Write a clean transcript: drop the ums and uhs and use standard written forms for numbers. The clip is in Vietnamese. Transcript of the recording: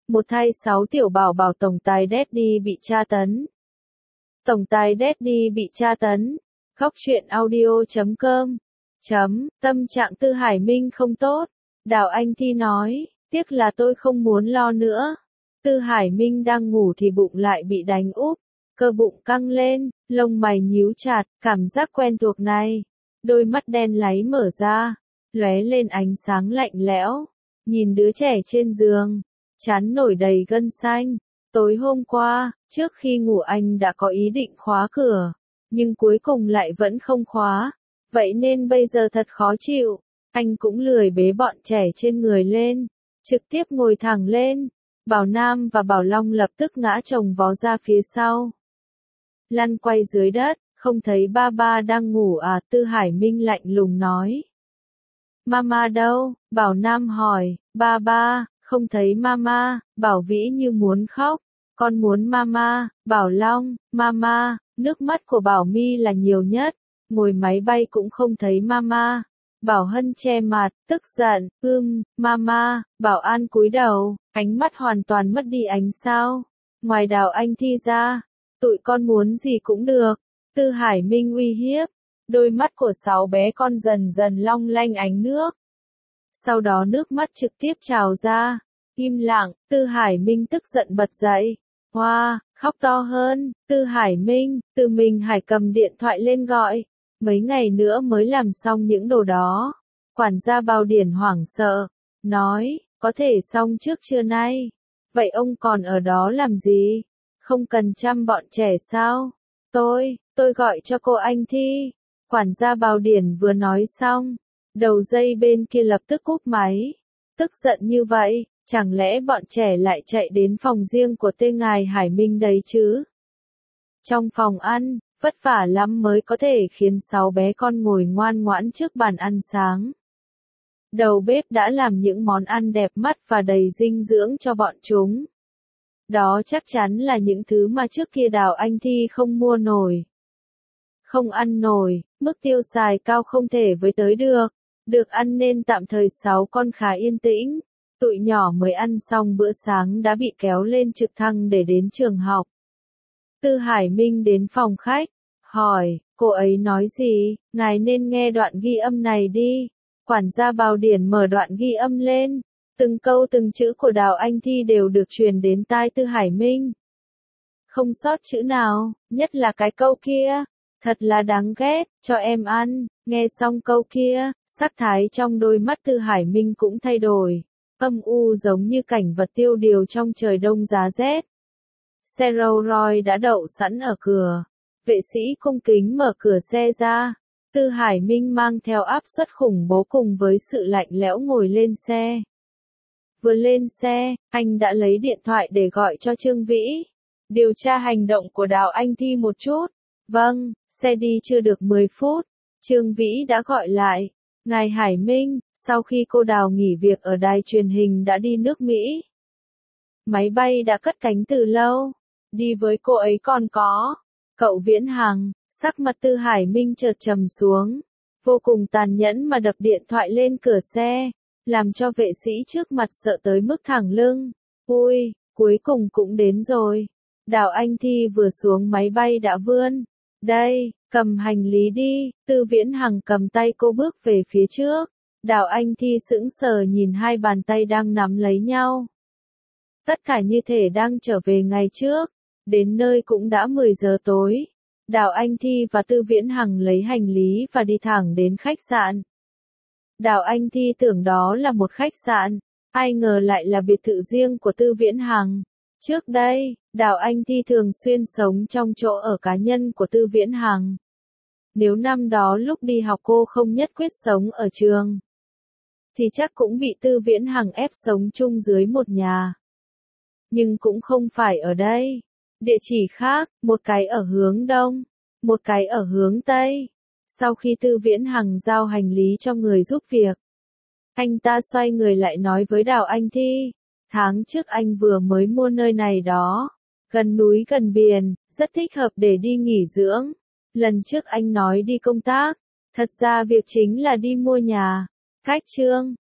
Một thay 6 tiểu bảo bảo tổng tài Daddy bị tra tấn. Tổng tài Daddy bị tra tấn. Khóc chuyện audio.com. Tâm trạng Tư Hải Minh không tốt. Đào Anh Thi nói, tiếc là tôi không muốn lo nữa. Tư Hải Minh đang ngủ thì bụng lại bị đánh úp. Cơ bụng căng lên, lông mày nhíu chặt, cảm giác quen thuộc này. Đôi mắt đen láy mở ra, lóe lên ánh sáng lạnh lẽo. Nhìn đứa trẻ trên giường, trán nổi đầy gân xanh. Tối hôm qua, trước khi ngủ anh đã có ý định khóa cửa, nhưng cuối cùng lại vẫn không khóa. Vậy nên bây giờ thật khó chịu. Anh cũng lười bế bọn trẻ trên người lên, trực tiếp ngồi thẳng lên. Bảo Nam và Bảo Long lập tức ngã chồng vó ra phía sau. Lăn quay dưới đất, không thấy ba ba đang ngủ à? Tư Hải Minh lạnh lùng nói. Mama đâu? Bảo Nam hỏi. Ba ba, không thấy mama. Bảo Vĩ như muốn khóc. Con muốn mama. Bảo Long, mama. Nước mắt của Bảo My là nhiều nhất. Ngồi máy bay cũng không thấy mama. Bảo Hân che mặt, tức giận. Mama. Bảo An cúi đầu, ánh mắt hoàn toàn mất đi ánh sao. Ngoài Đào Anh Thi ra, tụi con muốn gì cũng được. Tư Hải Minh uy hiếp. Đôi mắt của 6 bé con dần dần long lanh ánh nước. Sau đó nước mắt trực tiếp trào ra. Im lặng, Tư Hải Minh tức giận bật dậy. Hoa, khóc to hơn. Tư Hải Minh, Từ Minh Hải cầm điện thoại lên gọi. Mấy ngày nữa mới làm xong những đồ đó. Quản gia Bao Điển hoảng sợ. Nói, có thể xong trước trưa nay. Vậy ông còn ở đó làm gì? Không cần chăm bọn trẻ sao? Tôi gọi cho cô Anh Thi. Quản gia Bao Điển vừa nói xong. Đầu dây bên kia lập tức cúp máy. Tức giận như vậy, chẳng lẽ bọn trẻ lại chạy đến phòng riêng của ngài Hải Minh đấy chứ? Trong phòng ăn, vất vả lắm mới có thể khiến 6 bé con ngồi ngoan ngoãn trước bàn ăn sáng. Đầu bếp đã làm những món ăn đẹp mắt và đầy dinh dưỡng cho bọn chúng. Đó chắc chắn là những thứ mà trước kia Đào Anh Thi không mua nổi. Không ăn nổi, mức tiêu xài cao không thể với tới được. Được ăn nên tạm thời 6 con khá yên tĩnh. Tụi nhỏ mới ăn xong bữa sáng đã bị kéo lên trực thăng để đến trường học. Tư Hải Minh đến phòng khách, hỏi, cô ấy nói gì? Ngài nên nghe đoạn ghi âm này đi. Quản gia Bao Điển mở đoạn ghi âm lên. Từng câu từng chữ của Đào Anh Thi đều được truyền đến tai Tư Hải Minh. Không sót chữ nào, nhất là cái câu kia. Thật là đáng ghét, cho em ăn. Nghe xong câu kia, sắc thái trong đôi mắt Tư Hải Minh cũng thay đổi. Âm u giống như cảnh vật tiêu điều trong trời đông giá rét. Xe Rolls Royce đã đậu sẵn ở cửa. Vệ sĩ cung kính mở cửa xe ra. Tư Hải Minh mang theo áp suất khủng bố cùng với sự lạnh lẽo ngồi lên xe. Vừa lên xe, anh đã lấy điện thoại để gọi cho Trương Vĩ. Điều tra hành động của Đào Anh Thi một chút. Vâng, xe đi chưa được 10 phút. Trương Vĩ đã gọi lại. Ngài Hải Minh, sau khi cô Đào nghỉ việc ở đài truyền hình đã đi nước Mỹ. Máy bay đã cất cánh từ lâu. Đi với cô ấy còn có cậu Viễn Hằng. Sắc mặt Tư Hải Minh chợt trầm xuống. Vô cùng tàn nhẫn mà đập điện thoại lên cửa xe. Làm cho vệ sĩ trước mặt sợ tới mức thẳng lưng. Ui, cuối cùng cũng đến rồi. Đào Anh Thi vừa xuống máy bay đã vươn. Đây, cầm hành lý đi. Tư Viễn Hằng cầm tay cô bước về phía trước. Đào Anh Thi sững sờ nhìn hai bàn tay đang nắm lấy nhau. Tất cả như thể đang trở về ngày trước. Đến nơi cũng đã 10 giờ tối. Đào Anh Thi và Tư Viễn Hằng lấy hành lý và đi thẳng đến khách sạn. Đào Anh Thi tưởng đó là một khách sạn. Ai ngờ lại là biệt thự riêng của Tư Viễn Hằng. Trước đây, Đào Anh Thi thường xuyên sống trong chỗ ở cá nhân của Tư Viễn Hằng. Nếu năm đó lúc đi học cô không nhất quyết sống ở trường, thì chắc cũng bị Tư Viễn Hằng ép sống chung dưới một nhà. Nhưng cũng không phải ở đây. Địa chỉ khác, một cái ở hướng đông, một cái ở hướng tây. Sau khi Tư Viễn Hằng giao hành lý cho người giúp việc, anh ta xoay người lại nói với Đào Anh Thi. Tháng trước anh vừa mới mua nơi này đó. Gần núi gần biển, rất thích hợp để đi nghỉ dưỡng. Lần trước anh nói đi công tác. Thật ra việc chính là đi mua nhà. Cách Trương,